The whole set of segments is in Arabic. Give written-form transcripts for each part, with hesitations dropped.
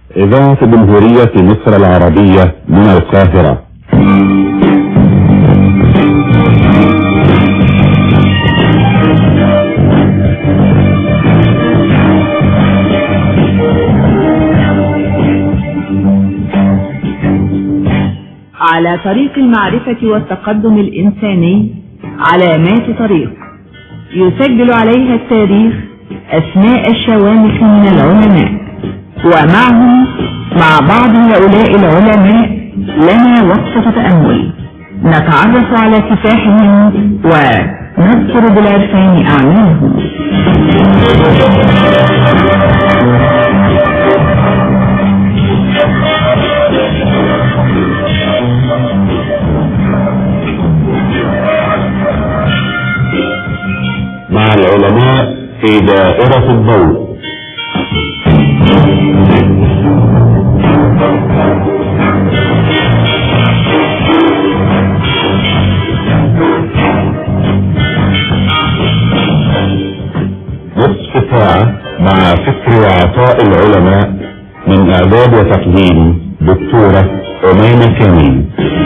إذاعة جمهورية مصر العربية من القاهرة. على طريق المعرفة والتقدم الإنساني علامات طريق يسجل عليها التاريخ أسماء الشوامخ من العلماء، ومعهم مع بعض هؤلاء العلماء لنا وقفة تأمل نتعرف على كفاحهم ونذكر بالعرفان أعمالهم. مع العلماء في دائرة الضوء. نصف ساعة مع فكر وعطاء العلماء، من إعداد وتقديم دكتورة أميمة كامل.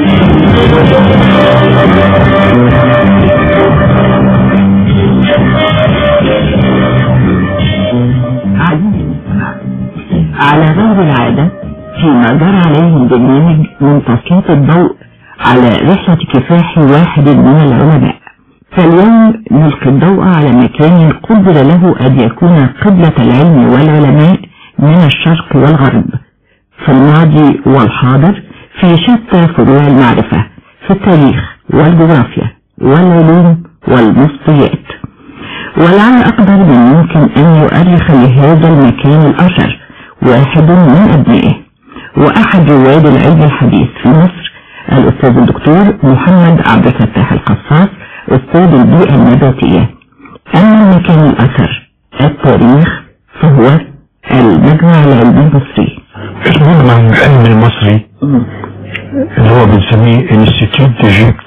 على غير العادة فيما جرى عليه برنامج من تسليط الضوء على رحلة كفاح واحد من العلماء، فاليوم نلقي الضوء على مكان قدر له أن يكون قبلة العلم والعلماء من الشرق والغرب، في الماضي والحاضر، في شتى فروع المعرفة، في التاريخ والجغرافيا والعلوم والمصطلحات. ولعل أقدر من يمكن أن يؤرخ لهذا المكان الأشهر واحد من أبنائه وأحد رواد العلم الحديث في مصر، الأستاذ الدكتور محمد عبد الفتاح القصاص، أستاذ البيئة النباتية. أما المكان الأثر التاريخ فهو المجمع العلمي المصري. المجمع العلمي المصري اللي هو بنسميه انستيتيوت ديجيكت،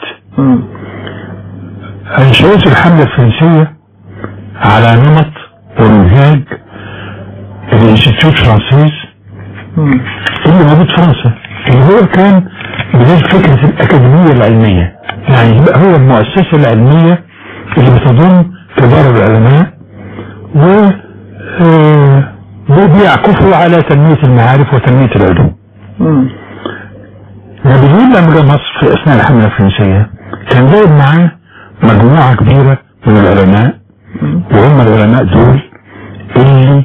أنشأت الحملة الفرنسية على نمط ومنهاج الانستيتيوت فرانسيز اللي موجود في فرنسا، اللي هو كان بداية فكرة الأكاديمية العلمية، يعني يبقى هو المؤسسة العلمية اللي بتضم كبار العلماء وبيعكفوا على تنمية المعارف وتنمية العلوم. نابليون لما جه مصر في أثناء الحملة الفرنسية كان جايب معاه مجموعة كبيرة من العلماء، وهم العلماء دول اللي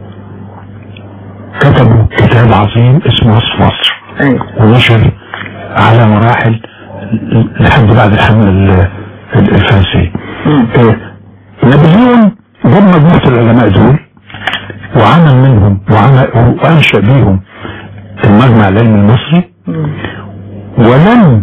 كتبوا كتاب عظيم اسمه وصف مصر، ونشر على مراحل لحد بعد الحملة الفرنسية. نابليون جاب مجموعة العلماء دول وعمل منهم وأنشأ بيهم المجمع العلمي المصري، ولم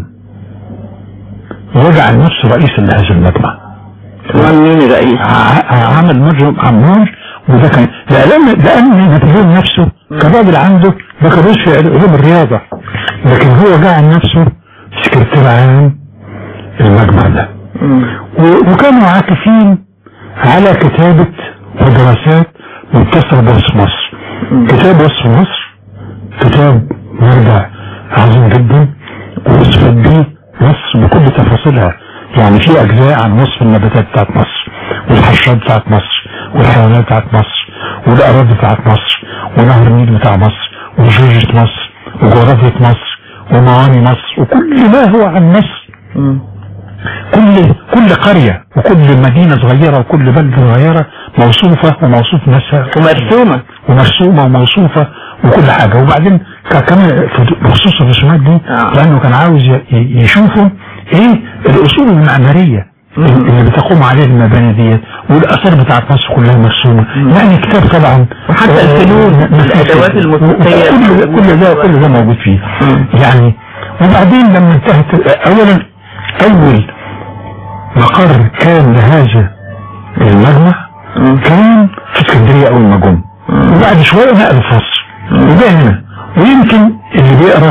يجعل نفسه رئيسا لهذا المجمع. مين رئيس؟ عمل مجمع عمار، وده كان لأن نابليون نفسه كراجل عنده بكالوريوس في علوم الرياضة، لكن هو جعل نفسه سكرتير عام المجمع ده. وكانوا عاكفين على كتابة ودراسات متصلة بوصف مصر. كتاب وصف مصر كتاب مرجع عظيم جدا، ووصفت بيه مصر بكل تفاصيلها، يعني في أجزاء عن وصف النباتات بتاعت مصر والحشرات بتاعت مصر والحيوانات بتاعت مصر والأراضي بتاعت مصر ونهر النيل بتاع مصر وجيوجة مصر وجغرافية مصر ومواني مصر وكل ما هو عن مصر. كل قرية وكل مدينة صغيرة وكل بلدة صغيرة موصوفة وموصوف ناسها ومرسومة وموصوفة وكل حاجة. وبعدين كمان بخصوص الرسومات دي لأنه كان عاوز يشوفوا ايه الأصول المعمارية اللي بتقوم عليه المباني ديت، والآثار بتاعت مصر كلها مرسومة. يعني كتاب طبعا، وحتى الفنون الأدوات الموسيقية كل ده موجود فيه. يعني وبعدين لما انتهت أول مقر كان لهذا المجمع كان في اسكندرية أول ما جم، وبعد شوية نقل في مصر وده هنا. ويمكن اللي بيقرأ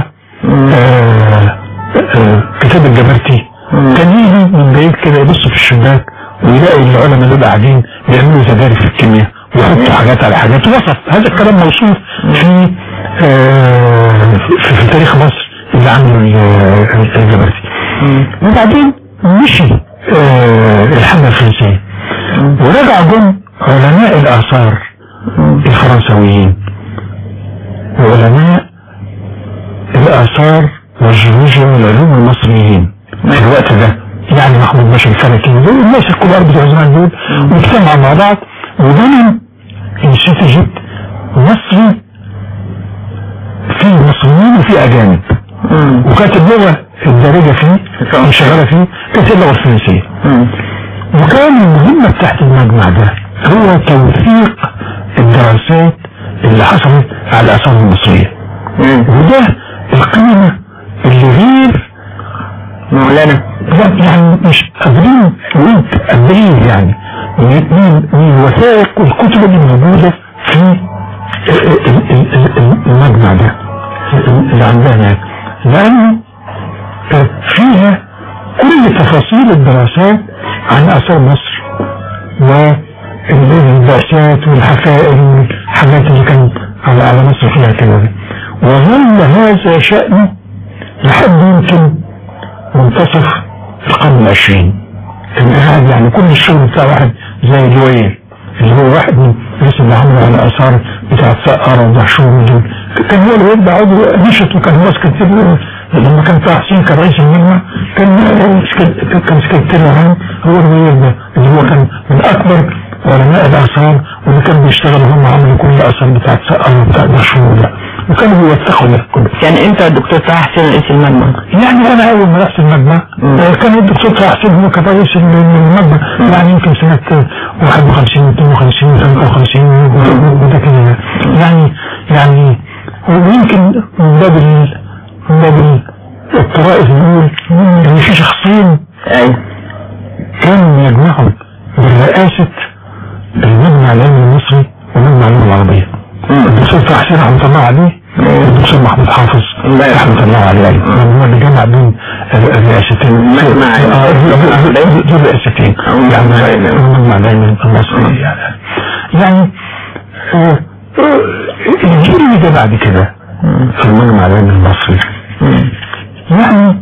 كتاب الجبرتي كان يجي من بعيد كده يبص في الشباك ويلاقي العلماء اللي قاعدين بيعملوا زجاجة في الكيمياء ويحطوا حاجات على حاجات. وصف هذا الكلام موصوف في في تاريخ مصر اللي عملوا الجبرتي. وبعدين مشي الحملة الفرنسية ورجع جم علماء الآثار الفرنسويين وعلماء الآثار والجيولوجيا والعلوم المصريين في الوقت ده، يعني محمود باشا الفلكي دول الناس الكبار بتوع زمان دول، واجتمعوا مع بعض وبنوا انستيتيوت مصري فيه مصريين وفيه أجانب، وكانت اللغة الدارجة فيه شغالة فيه كانت اللغة الفرنسية. وكان المهمة تحت المجمع ده هو توثيق الدراسات اللي حصلت على الآثار المصرية، وده القيمة اللي غير مولانا يعني مش قادرين قادرين يعني من الوثائق والكتب اللي موجودة في المجمع ده اللي عندنا، لأن فيها كل تفاصيل الدراسات عن آثار مصر والبعثات والحفائر والحاجات اللي كانت على مصر فيها كده. وظل هذا شأنه لحد يمكن منتصف القرن العشرين. كان قاعد يعني كل الشغل بتاع واحد زي لوير اللي هو واحد من الناس اللي عملوا على آثار بتاع سقارة ودهشور دول، كان هو اللي يبدأ عضو نشط، وكان هو سكرتير لما كان طه حسين كان رئيس المجمع، كان سكرتير عام هو الوير ده اللي هو كان من أكبر علماء الآثار، واللي كانوا بيشتغلوا هم عملوا كل الآثار بتاعت سقارة وبتاع دهشور ده، وكانوا بيوثقوا ده كله. يعني انت الدكتور طه حسين رئيس المجمع؟ يعني انا اول ما رحت المجمع كان الدكتور طه حسين هو كان رئيس المجمع، يعني يمكن سنة 51 52 53 وده كده يعني ويمكن من باب الطرائف نقول ان في شخصين كانوا يجمعوا بالرئاسة المجمع العلمي المصري والمجمع العلمي العربية. الدكتور طه حسين رحمة الله عليه والدكتور محمود حافظ رحمة الله عليه، هو اللي جمع بين الرئاستين دول رئاستين يعني المجمع العلمي المصري. يعني الجيل اللي جه بعد كده في المجمع العلمي المصري يعني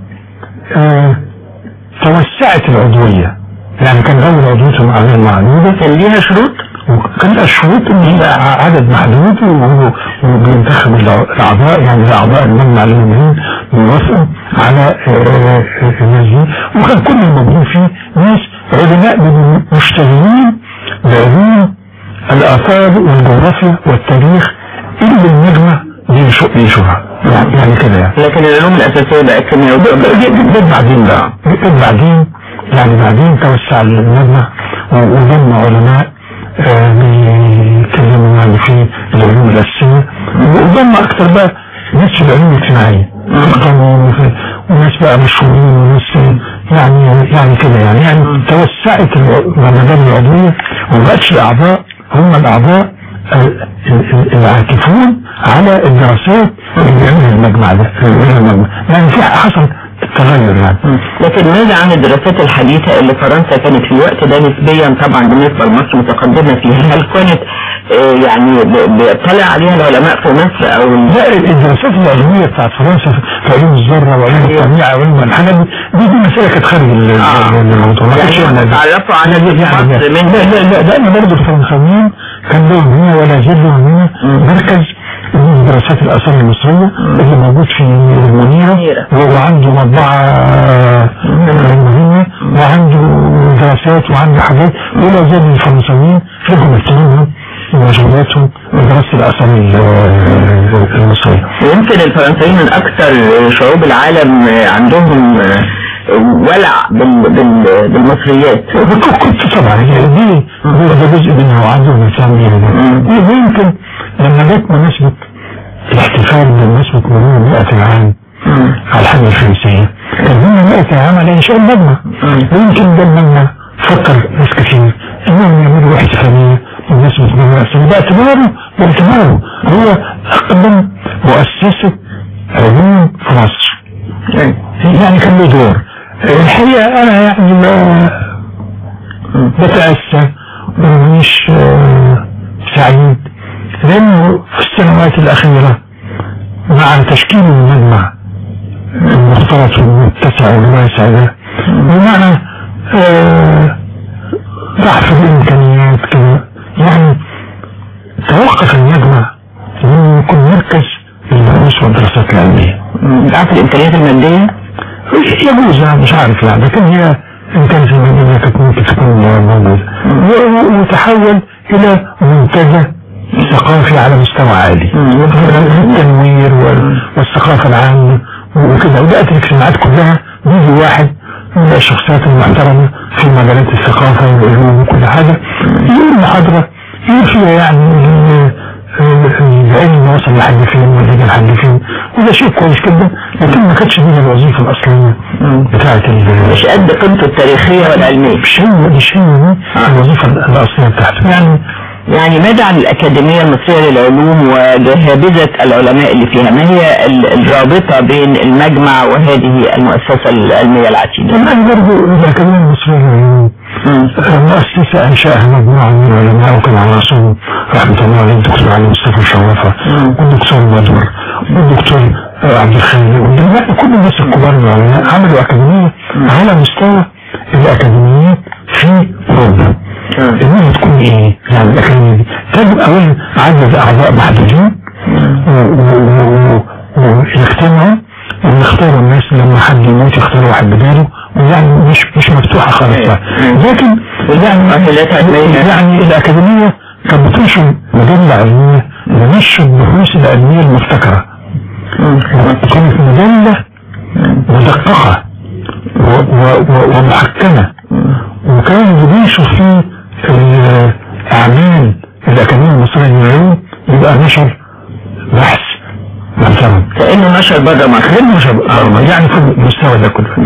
توسعت العضوية، يعني كان أول عضوية غير معدودة، كان ليها شروط، وكان الشروط ان هي عدد محدود وبينتخب الاعضاء، يعني الاعضاء المجمع العلمي بيوافقوا على الناس دي، وكان كل الموجودين فيه ناس علماء مشتغلين بعلوم الاثار والجغرافيا والتاريخ اللي المجمع بينشرها يعني كده يعني. لكن العلوم الاساسيه بقى الكيمياء بعدين توسع المجمع وجمع علماء بيتكلموا يعني في العلوم الأساسية، وجمع أكتر بقى ناس في العلوم الاجتماعية وناس بقى مشهورين وناس يعني كده يعني توسعت المجال العضوية، ومبقتش الأعضاء هم الأعضاء العاكفون على الدراسات اللي بيعملها المجمع ده، يعني في حصل التغير يعني. لكن ماذا عن الدراسات الحديثة اللي فرنسا كانت في الوقت ده نسبيا طبعا بالنسبة لمصر متقدمة فيها؟ هل كانت يعني بيطلع عليها العلماء في مصر او لا؟ الدراسات العلمية بتاعت فرنسا في علوم الذرة وعلوم الطبيعة وعلوم الحاجات دي مسألة كانت خارج الموضوع، ما كانتش تعرفوا على مصر من لا لأن برضه الفرنساويين كان لهم هنا ولا زال لهم هنا مركز من دراسات الآثار المصرية اللي موجود في المنيرة، وعنده مطبعة مهمة وعنده دراسات وعنده حاجات، ولا زال الفرنساويين لهم اهتمامهم ومشغولاتهم بدراسة الآثار المصرية. يمكن الفرنساويين من أكثر شعوب العالم عندهم ولع بالمصريات. كنت طبعا دي جزء منها وعندهم اهتمام بيها. ويمكن لما جت مناسبة الاحتفال بمناسبة مرور 100 عام على الحملة الفرنسية، كان هم 100 عام على إنشاء المجمع، ويمكن ده المجمع فكر ناس كثير إنهم يعملوا احتفالية بمناسبة مرور 100 سنة باعتباره هو أقدم مؤسسة علوم في مصر، يعني كان له دور. الحقيقة أنا يعني بتأسى ومش سعيد، لأنه في السنوات الأخيرة مع تشكيل المجمع المختلط والمتسع والواسع ده، بمعنى ضعف الامكانيات كده، يعني توقف المجمع انه يكون مركز للبحوث والدراسات العلميه. ضعف الامكانيات الماديه يجوز، مش عارف يعني، لكن هي امكانيات الماديه كانت ممكن تكون موجوده، وتحول الى منتجع ثقافي على مستوى عالي، التنوير والثقافه العامه وكده. وبقت الاجتماعات كلها بيجي واحد من الشخصيات المحترمه في مجالات الثقافه والعلوم وكل حاجه، يقول محاضره يقول فيها يعني العلم وصل لحد فين والرجال لحد فين، وده شيء كويس جدا، لكن ما كانتش دي الوظيفه الاصليه بتاعت مش قد قيمته التاريخيه والعلميه، مش هي الوظيفه الاصليه بتاعته. يعني ماذا عن الأكاديمية المصرية للعلوم وجهابذة العلماء اللي فيها؟ ما هي الرابطة بين المجمع وهذه المؤسسة العلمية العتيدة؟ الآن برضو الأكاديمية المصرية للعلوم مؤسسة أنشأها مجموعة من العلماء، وكان على رأسهم رحمة الله عليه الدكتور علي مصطفى شرافة والدكتور مدور والدكتور عبد الخالق، كل الناس الكبار من العلماء عملوا أكاديمية على مستوى الأكاديميات في أوروبا. انها تكون ايه؟ يعني الاكاديمية دي تجب اولا عدد اعضاء محدودين ويجتمعوا ويختاروا الناس، لما حد يموت يختاروا واحد بداله، ويعني مش مفتوحة خالص. لكن يعني الاكاديمية كانت بتنشر مجلة علمية لنشر البحوث العلمية المبتكرة، كانت مجلة مدققة ومحكمة، وكان بينشر فيه أعمال الأكاديمية المصرية للعلوم، يبقى نشر بحث محترم كأنه نشر بره مصر، نشر يعني في المستوى ده كله.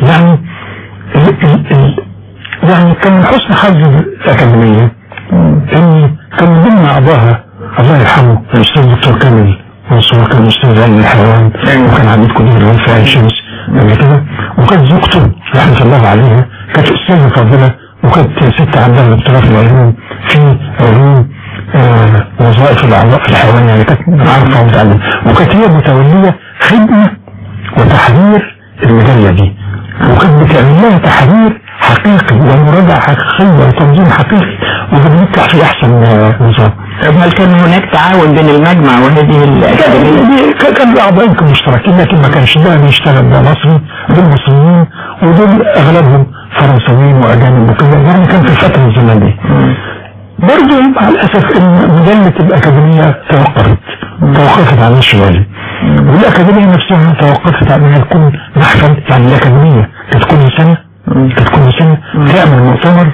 يعني كان من حسن حظ الأكاديمية إن كان من ضمن أعضائها الله يرحمه الأستاذ الدكتور كامل منصور، كان أستاذ علم الحيوان، وكان عميد كلية العلوم في عين شمس قبل كده، وكانت زوجته رحمة الله عليها كانت أستاذة فاضلة، وكانت ست عندها دكتوراه في العلوم في علوم وظائف الأعضاء في الحيوان، يعني كانت عارفة ومتعلمة، وكانت هي متولية خدمة وتحرير المجلة دي، وكانت بتعمل لها تحرير حقيقي ومراجعة حقيقية وتنظيم حقيقي، وبنطلع في أحسن نظام. هل كان هناك تعاون بين المجمع وهذه الأكاديمية؟ كان الأعضاء يمكن مشتركين، لكن ما كانش ده بيشتغل ده مصري، دول مصريين ودول أغلبهم فرنساويين وأجانب وكده، يعني كان في الفترة الزمنية. برضه مع الأسف إن مجلة الأكاديمية توقفت عن نشر العلم، والأكاديمية نفسها توقفت عن أنها تكون محفل، يعني الأكاديمية كانت كل سنة تعمل مؤتمر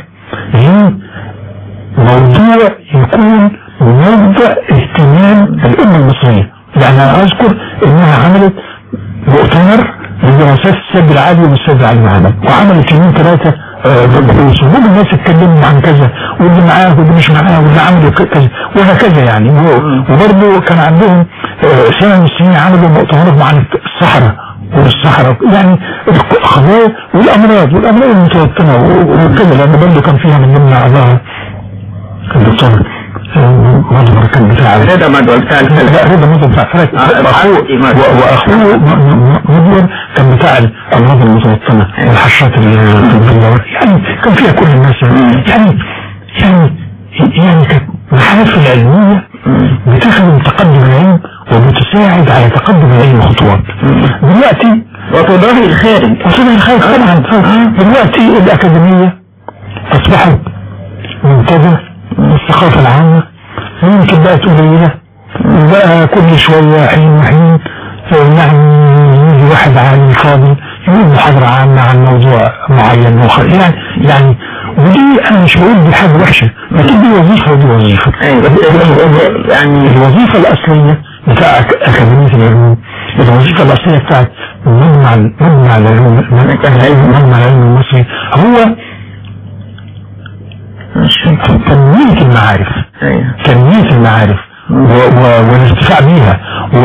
لموضوع يكون موضع اهتمام الأمة المصرية. يعني أنا أذكر إنها عملت مؤتمر لدراسات السد العالي والسد العالي معنا، وعملت 2-3 بحوث، وكل الناس اتكلموا عن كذا، واللي معاه واللي مش معاه واللي عملوا كذا وهكذا يعني. وبرضه كان عندهم سنة من السنين عملوا مؤتمرات عن الصحراء يعني القضايا والأمراض المتوطنة وكذا، لأن برضه كان فيها من ضمن أعضاء الدكتور مدور، كان بتاع رضا مدور بتاع الفلك، وأخوه مدور كان بتاع الأمراض المتوطنة والحشرات الطبية، يعني كان فيها كل الناس يعني كانت محافل علمية بتخدم تقدم العلم وبتساعد على تقدم العلم خطوات. دلوقتي وتضاهي الخارج طبعا. دلوقتي الأكاديمية أصبحت منتدى الثقافة العامة، يمكن بقت قليلة، وبقى كل شوية حين وحين يعني يجي واحد عالم فاضل يقول محاضرة عامة عن موضوع معين يعني ودي أنا مش بقول دي حاجة وحشة، لكن دي وظيفة ودي وظيفة. يعني الوظيفة الأصلية بتاع أكاديمية العلوم، الوظيفة الأصلية بتاعت مجمع العلوم المصري هو تنمية المعارف والارتفاع بيها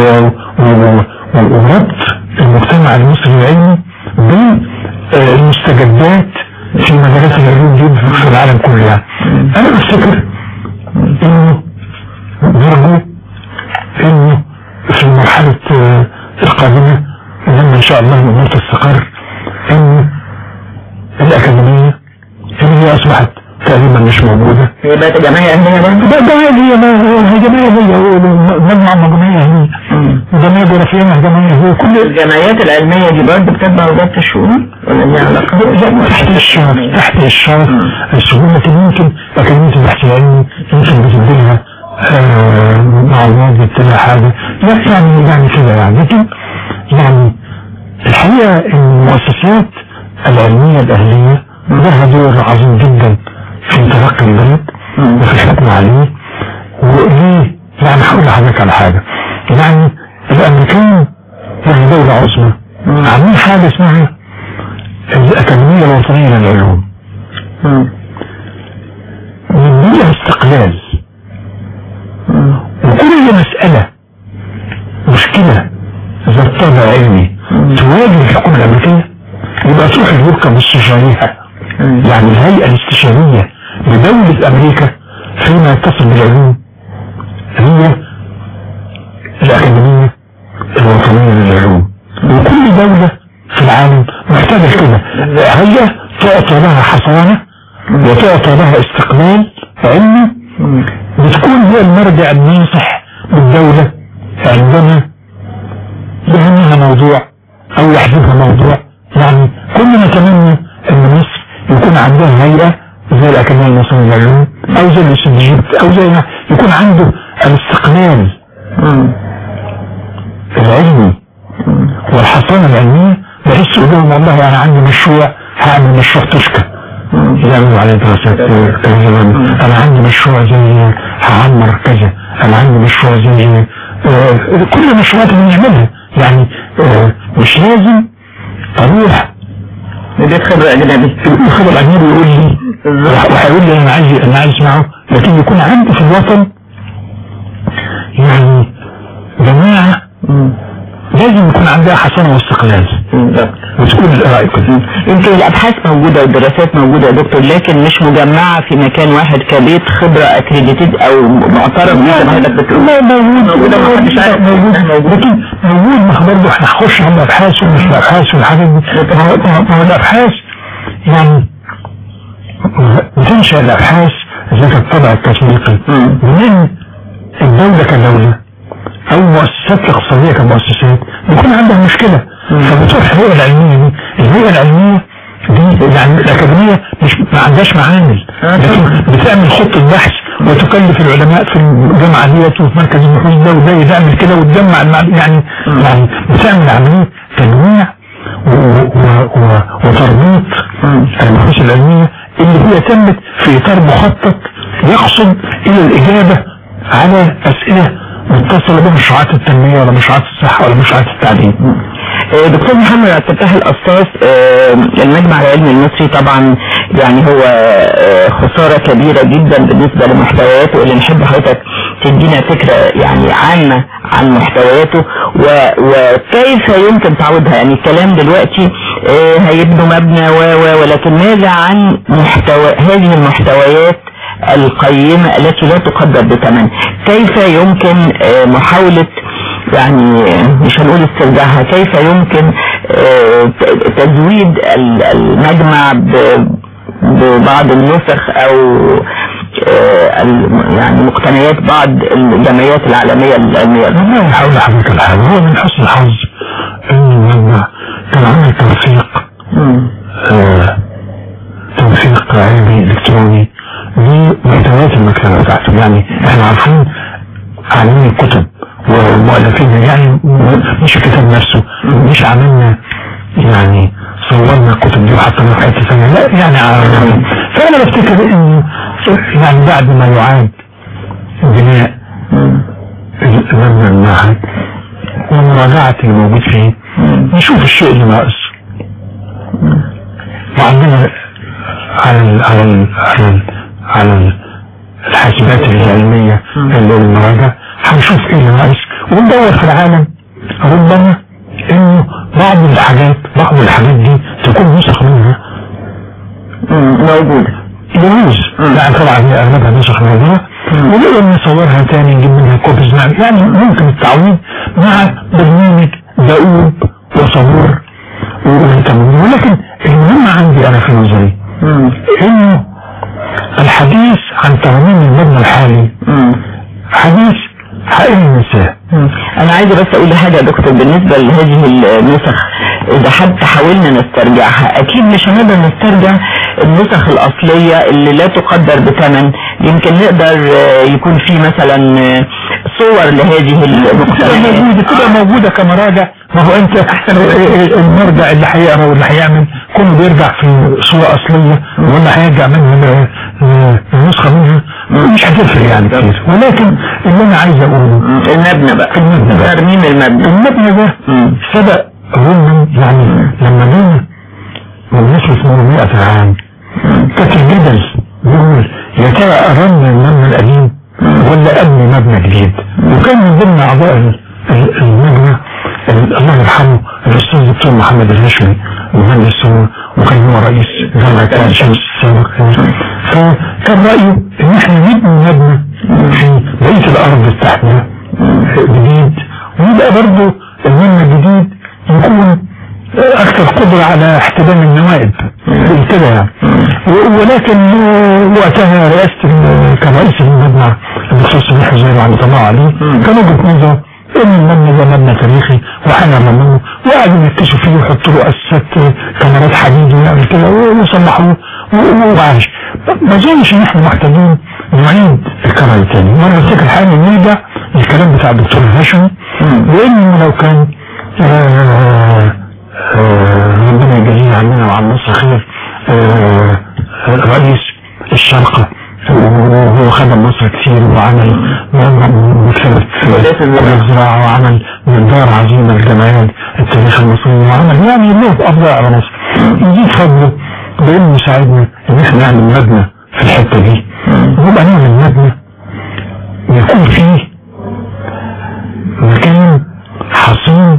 وربط المجتمع المصري العلمي بالمستجدات في مجالات العلوم دي في العالم كله. يعني انا بفتكر انه في مرحلة القادمة لما ان شاء الله الامور تستقر ان الاكاديمية اللي هي اصبحت تقريبا مش موجودة. هي بقت جمعية أهلية برضه؟ بقت جمعية مجموعة هي جمعية جغرافية جمعية هي كل الجمعيات العلمية دي برضه بتتبع وزارة الشؤون ولا ليها علاقة؟ تحت الشرف الشؤون، لكن يمكن أكاديمية البحث العلمي يمكن بتديلها معلومات بتديلها حاجة يعني كده يعني. لكن يعني الحقيقة المؤسسات العلمية الأهلية لها دور عظيم جدا في تلقي البلد وفي الحكم عليه. وليه؟ يعني هقول لحضرتك على حاجة. يعني الأمريكان وهي دولة عظمى عاملين حاجة اسمها الأكاديمية الوطنية للعلوم، بيديها استقلال، وكل مسألة مشكلة ذات طابع علمي تواجه الحكومة الأمريكية يبقى تروح الوكالة الاستشارية، يعني الهيئة الاستشارية لدولة أمريكا فيما يتصل بالعلوم هي الأكاديمية الوطنية للعلوم. وكل دولة في العالم محتاجة كده هيئة تعطى لها حصانة وتعطى لها استقلال علمي، بتكون هي المرجع الناصح بالدولة عندما يهمها موضوع أو يحذفها موضوع. يعني كلنا نتمنى أن مصر يكون عندها هيئة زي الأكاديمية المصرية للعلوم أو زي الاستنجيبت أو زي يكون عنده الاستقلال العلمي والحصانة العلمية، بحس لهم والله أنا عندي مشروع هعمل مشروع تشكى يعملوا عليه دراسات أنا عندي مشروع زي هعمر كذا، أنا عندي مشروع زي كل المشروعات اللي نعملها. يعني مش لازم أروح دي خبرة أجنبي، الخبرة الأجنبي يقول لي وهيقول لي أنا عايز أسمعه، لكن يكون عندي في الوطن يعني جماعة لازم يكون عندها حصانة واستقلال وتكون رأيك. يمكن الأبحاث موجودة والدراسات موجودة يا دكتور، لكن مش مجمعة في مكان واحد كبيت خبرة اكريديتد أو معترف زي ما حضرتك بتقول. لا موجود ما برضه احنا هنخش على الأبحاث ومش الأبحاث والحاجات دي. ما هو الأبحاث يعني بتنشأ الأبحاث ذات الطبع التسويقي من الدولة كدولة أو مؤسسات الاقتصادية كمؤسسات يكون عندها مشكلة، فبتروح الهيئة العلمية دي. الهيئة العلمية دي يعني الأكاديمية مش ما عندهاش معامل، لكن بتعمل خطة بحث وتكلف العلماء في الجامعة ديت وفي مركز البحوث ده وده يعمل كده وتجمع يعني بتعمل عملية تجميع وتربيط البحوث العلمية اللي هي تمت في إطار مخطط يقصد إلى الإجابة على أسئلة متصلة بمشروعات التنمية ولا مشروعات الصحة ولا مشروعات التعليم. دكتور محمد عبد الفتاح القصاص، المجمع العلمي المصري طبعا يعني هو خسارة كبيرة جدا بالنسبة لمحتوياته، اللي نحب حضرتك تدينا فكرة يعني عامة عن محتوياته وكيف يمكن تعويضها. يعني الكلام دلوقتي هيبنوا مبنى ولكن ماذا عن هذه المحتويات القيمة التي لا تقدر بثمن؟ كيف يمكن محاولة يعني مش هنقول استرجاعها، كيف يمكن تزويد المجمع ببعض النسخ او يعني مقتنيات بعض الجمعيات العالمية العلمية؟ انا هحاول لحضرتك الحاجة. هو من حسن الحظ ان المجمع كان عامل توثيق علمي الكتروني لمحتويات المكتبة بتاعته. يعني احنا عارفين عاملين الكتب والمؤلفين، يعني مش الكتاب نفسه، مش عملنا يعني صورنا الكتب دي وحطينا في حته ثانيه، لا يعني فانا بفتكر انه يعني بعد ما يعاد بناء المبنى المعهد ومراجعة اللي موجود فيه نشوف الشيء اللي ناقص، وعندنا على الحاسبات العلمية المراجعة هنشوف ايه اللي ناقص وندور في العالم. ربما انه بعض الحاجات دي تكون نسخ منها موجودة يجوز، يعني طبعا هي اغلبها نسخ موجودة ونقدر نصورها تاني نجيب منها كوبيز، يعني ممكن التعويض مع برنامج دؤوب وصبور ومهتم. ولكن المهم عندي انا في نظري انه الحديث عن ترميم المبنى الحالي حديث حقيقي نساء. انا عايزه بس اقول حاجه يا دكتور بالنسبه لهذه النسخ. اذا حتى حاولنا نسترجعها اكيد مش هنقدر نسترجع النسخ الاصليه اللي لا تقدر بثمن. يمكن نقدر يكون في مثلا صور لهذه المقتنيات تبقى موجوده كمراجع. ما هو انت المرجع اللي هيقرا واللي هيعمل كله بيرجع في صوره اصليه، ولا هيرجع منها نسخه منها مش هتفرق يعني كتير. ولكن اللي انا عايز اقوله المبنى بقى، ترميم المبنى ده سبق روما. يعني لما جينا بمناسبة 800 عام كانت الجدل بيقول يا ترى أرمنا المبنى القديم ولا أبني مبنى جديد. وكان من ضمن أعضاء المجمع الله يرحمه الأستاذ الدكتور محمد الهاشمي مهندس، وكان هو رئيس جامعة عين شمس السابق. فكان رأيه إن إحنا نبني مبنى في بقية الأرض بتاعتنا جديد، ويبقى برضه المبنى الجديد يكون اكثر قدرة على احتضان النوائب كده يعني. ولكن وقتها كان رئيس المجمع الدكتور سميح حزيري على طلع عليه كان وجهة نظر ان المبنى ده مبنى تاريخي وهنعمله، وقعدوا يكتشفوا فيه ويحطوا له اساسات كاميرات حديد ويعمل كده ويصلحوه وعاش. ما اظنش ان احنا محتاجين نعيد الكلام تاني. وانا افتكر حاجه نرجع للكلام بتاع الدكتور الهاشمي، لانه لو كان ربنا يجزيه عننا وعن مصر خير رئيس الشرقة، وهو خدم مصر كثير وعمل مكتبة الزراعة وعمل مقدار عظيمة للجمعيات التاريخ المصري وعمل يعني له أفضل على مصر. يزيد فضله بأنه يساعدنا إن احنا نعمل مبنى في الحتة دي، ويبقى نعمل مبنى يكون فيه مكان حصين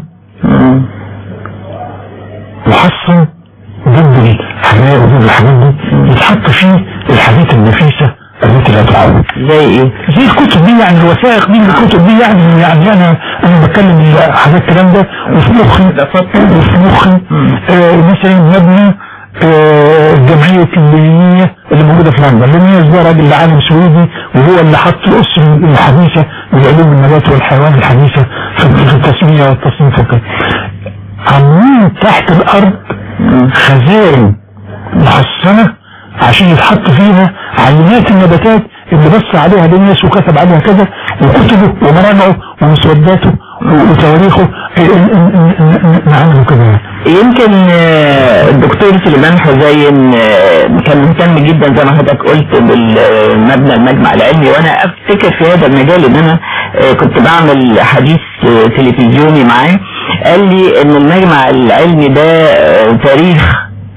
محصن ضد الحماية وضد الحاجات دي، يتحط فيه الحاجات النفيسة التي لا تعود. زي ايه؟ زي الكتب دي يعني، الوثائق دي الكتب دي يعني انا بتكلم حاجات الكلام ده. وفي مخي مثلا مبنى الجمعية اللينية اللي موجودة في لندن. اللينية ده راجل عالم سويدي، وهو اللي حط الأسر الحديثة لعلوم النبات والحيوان الحديثة في التسمية والتصنيف وكده. عاملين تحت الأرض خزائن محصنة عشان يتحط فيها عينات النباتات اللي بص عليها للناس وكتب عليها كذا، وكتبه ومراجعه ومسوداته وتواريخه نعمله كده. يمكن الدكتور سليمان حزين كان مهتم جدا زي ما حضرتك قلت بالمبنى المجمع العلمي، وانا افتكر في هذا المجال ان انا كنت بعمل حديث تلفزيوني معاه. قال لي ان المجمع العلمي ده تاريخ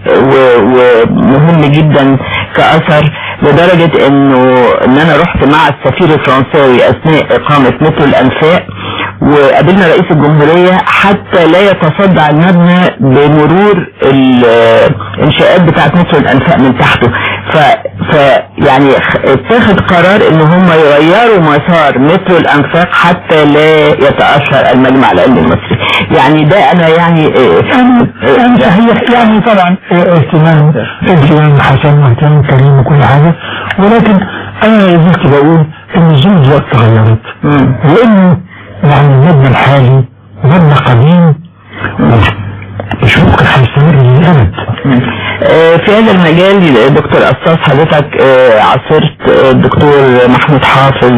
ومهم جدا كأثر، لدرجة ان انا رحت مع السفير الفرنساوي اثناء اقامة مترو الانفاق، وقابلنا رئيس الجمهورية حتى لا يتصدع المبنى بمرور الانشاءات بتاعت مترو الانفاق من تحته. يعني اتخذ قرار ان هم يغيروا مسار مترو الانفاق حتى لا يتأثر المجمع العلمي المصري. يعني ده انا يعني صحيح يعني طبعا اهتمام حسن واهتمام كريم وكل حاجة، ولكن انا زلت بقول ان ظروف الوقت تغيرت، وانه يعني المبنى الحالي مبنى قديم مش ممكن هيستمر للأبد. في هذا المجال دكتور أستاذ حضرتك عاصرت الدكتور محمود حافظ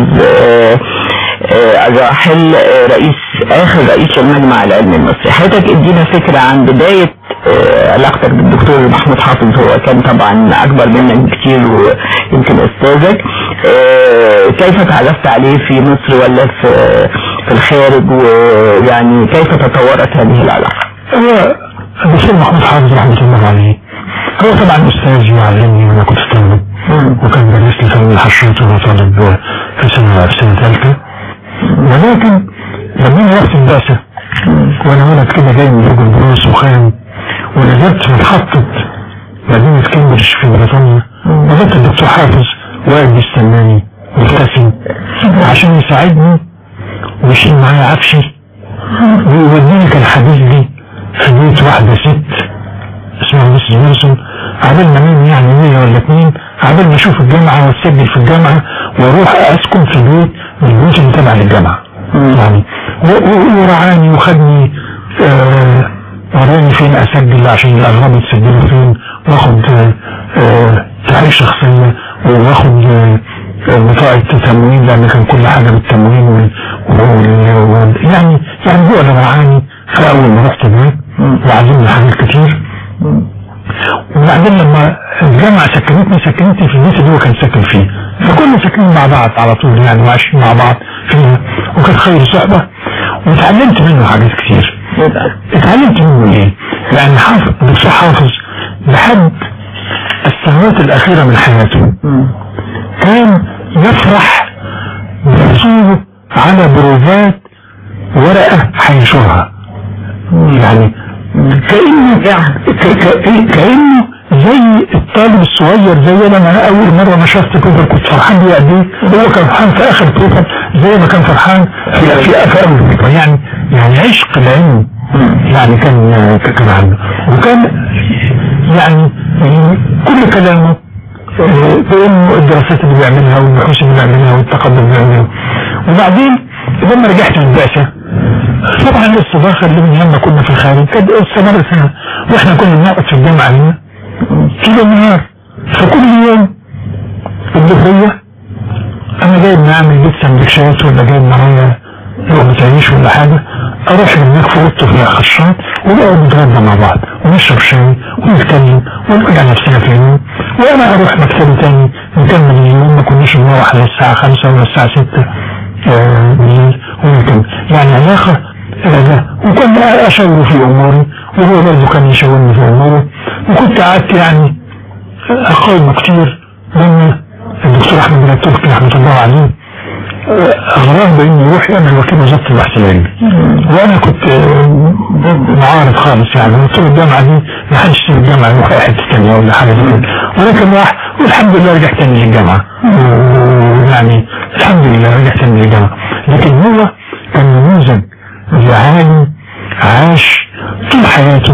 الراحل آخر رئيس المجمع العلمي المصري. حضرتك ادينا فكرة عن بداية علاقتك بالدكتور محمود حافظ. هو كان طبعا أكبر منك بكتير ويمكن أستاذك. كيف تعرفت عليه في مصر ولا في الخارج، ويعني كيف تطورت هذه العلاقة؟ هو الدكتور محمود حافظ رحمة الله عليه هو طبعا أستاذي وعلمني وأنا كنت طالب، وكان درس لي فن الحشرات وأنا طالب في سنة ثالثة. ولكن لما رحت البعثة وأنا ولد كده جاي من رجل بروس وخام، ونزلت في محطة مدينة كامبريدج في بريطانيا، وجدت الدكتور حافظ واقف بيستناني مبتسم عشان يساعدني ويشيل معايا عفشي ويوديني. كان حديث واحدة ست اسمها مس ويلسون، عملنا مين يعني 100 ولا 2 عمل ما اشوف الجامعة واتسجل في الجامعة واروح اسكن في البيت من البيوت اللي تابعة للجامعة يعني، ورعاني وخدني وراني فين اسجل عشان الاغراب يتسجلوا فين، واخد تحقيق شخصية واخد بطاقة تموين لان كان كل حاجة بالتموين يعني هو اللي رعاني في اول ما رحت هناك وعلمني حاجات كتير. وبعدين لما الجامعة سكنتني في البيت اللي هو كان ساكن فيه، فكنا ساكنين مع بعض على طول يعني وعايشين مع بعض فيها، وكانت خير صحبة وتعلمت منه حاجات كتير. اتعلمت منه ايه؟ لان الدكتور حافظ لحد السنوات الاخيرة من حياته كان يفرح بحصوله على بروفات ورقة هينشرها، يعني كأنه زي الطالب الصغير زي انا اول مرة نشرت بروفر كنت فرحان بيه قد ايه، هو كان فرحان في اخر بروفر زي ما كان فرحان في اول بروفر، يعني عشق العلم يعني كان عنده، وكان يعني كل كلامه بانه الدراسات اللي بيعملها والبحوث اللي بيعملها والتقدم اللي بيعمله. وبعدين لما رجعت من البعثة طبعا الاستضافة اللي من لما كنا في الخارج كانت استمرت سنة، واحنا كنا بنقعد في الجامعة هنا طول النهار، فكل يوم الظهرية انا جايب نعمل بيت سندوتشات ولا جايب معايا لقمة عيش ولا حاجة، اروح هناك في اوضته في خشات ونقعد نتغدى مع بعض ونشرب شاي ونتكلم ونرجع نفسنا في اليوم، وانا اروح مكتبي تاني نكمل اليوم، ما كناش بنروح للساعة 5 ولا الساعة 6 بالليل ونكمل، يعني علاقة وكنت اشاور في اموري وهو برضه كان يشاورني في اموره، وكنت قعدت يعني اقاومه كتير لما الدكتور احمد بن التركي رحمه الله عليه اغراه بانه يروح يعمل وكيل وزاره البحث العلمي، وانا كنت معارض خالص يعني، قلت له الجامعه دي ما حدش يسيب الجامعه يروح اي حته ثانيه ولا حاجه زي كده، ولكن راح والحمد لله رجع تاني للجامعه، يعني الحمد لله رجع تاني للجامعه. لكن هو كان نموذج لعالم عاش طول حياته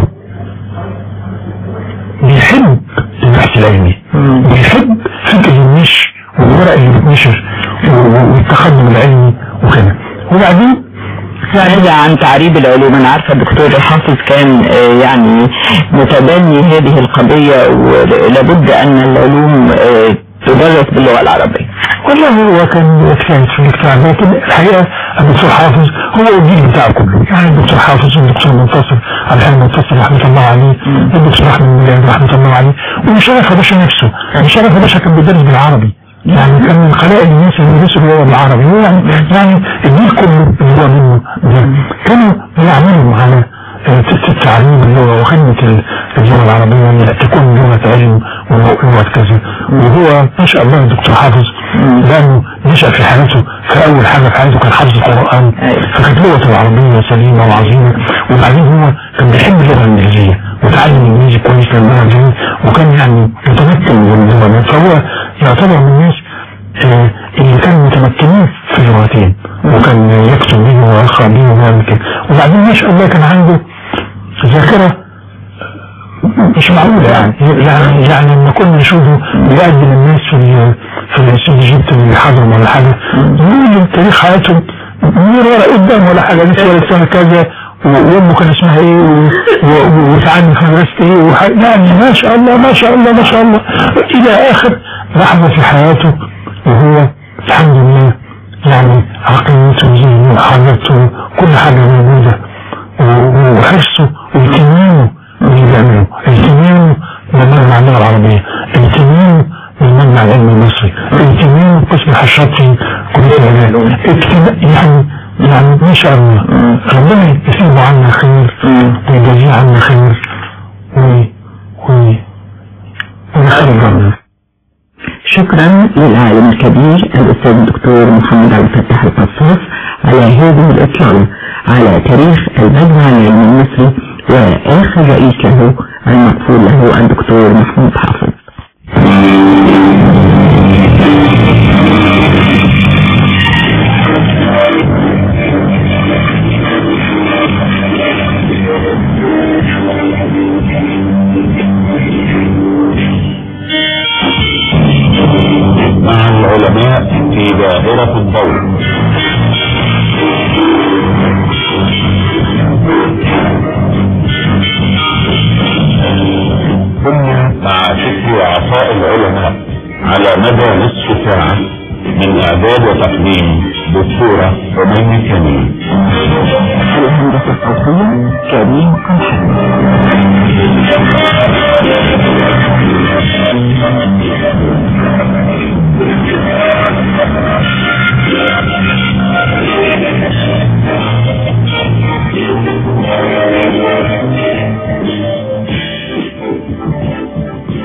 بيحب البحث العلمي، بيحب فكر النشر والورق اللي بتنشر والتقدم العلمي وكده. وبعدين يعني عن تعريب العلوم، انا عارفه الدكتور حافظ كان يعني متبني هذه القضيه ولابد ان العلوم تدرس باللغه العربيه. والله هو كان يجتهد في الاجتهاد، لكن الحقيقه الدكتور حافظ هو الجيل بتاعه كله، يعني الدكتور حافظ والدكتور منتصر الحين منتصر رحمه الله عليه، الدكتور احمد ميلاد رحمه الله عليه، ومشرف باشا نفسه، مشرف باشا كان بيدرس بالعربي، يعني كان من قلائل الناس اللي بيدرسوا اللغه بالعربي، يعني الجيل كله اللي هو منه كانوا يعملوا على تعليم اللغه وخدمه اللغه العربيه ان تكون لغه علم ولغه كذا. وهو ما شاء الله الدكتور حافظ لانه نشأ في حياته في اول حاجه في حياته كان حفظ القران، فكانت لغته العربيه سليمه وعظيمه، وبعدين هو كان بيحب اللغه الانجليزيه وتعلم الانجليزي كويس للغه دي، وكان يعني متمكن من اللغه، فهو يعتبر من الناس اللي كانوا متمكنين في اللغتين، وكان يكتب بيه ويقرا بيه ويعمل كده. وبعدين ما شاء الله كان عنده ذاكره مش معقوله يعني لما كنا نشوفه بيقدم الناس في الاستوديو جبت اللي حضرهم ولا حاجه يقول تاريخ حياتهم من ورا قدام ولا حاجه، لسه ولا سنه كذا وامه كان اسمها ايه وتعلم في مدرسه ايه، يعني ما شاء الله ما شاء الله ما شاء الله الى اخر لحظه في حياته، وهو الحمد لله يعني عقليته وذهنه وحالته كل حاجه موجوده، وحرصه واهتمامه اللي بيعمله، اهتمامه بالمجمع اللغه العربيه، اهتمامه بالمجمع العلمي المصري، اهتمامه بقسم الحشرات في كليه العلوم، يعني ما شاء الله ربنا يسيبه عنا خير ويجازيه عنا خير ويخير الجنة. شكرا للعالم الكبير الأستاذ الدكتور محمد عبد الفتاح القصاص على هذه الإطلالة على تاريخ المجمع العلمي المصري وآخر رئيس له المغفور له الدكتور محمود حافظ. إعداد وتقديم دكتورة أميمة كامل. الهندسة الصوتية كريم قمحان.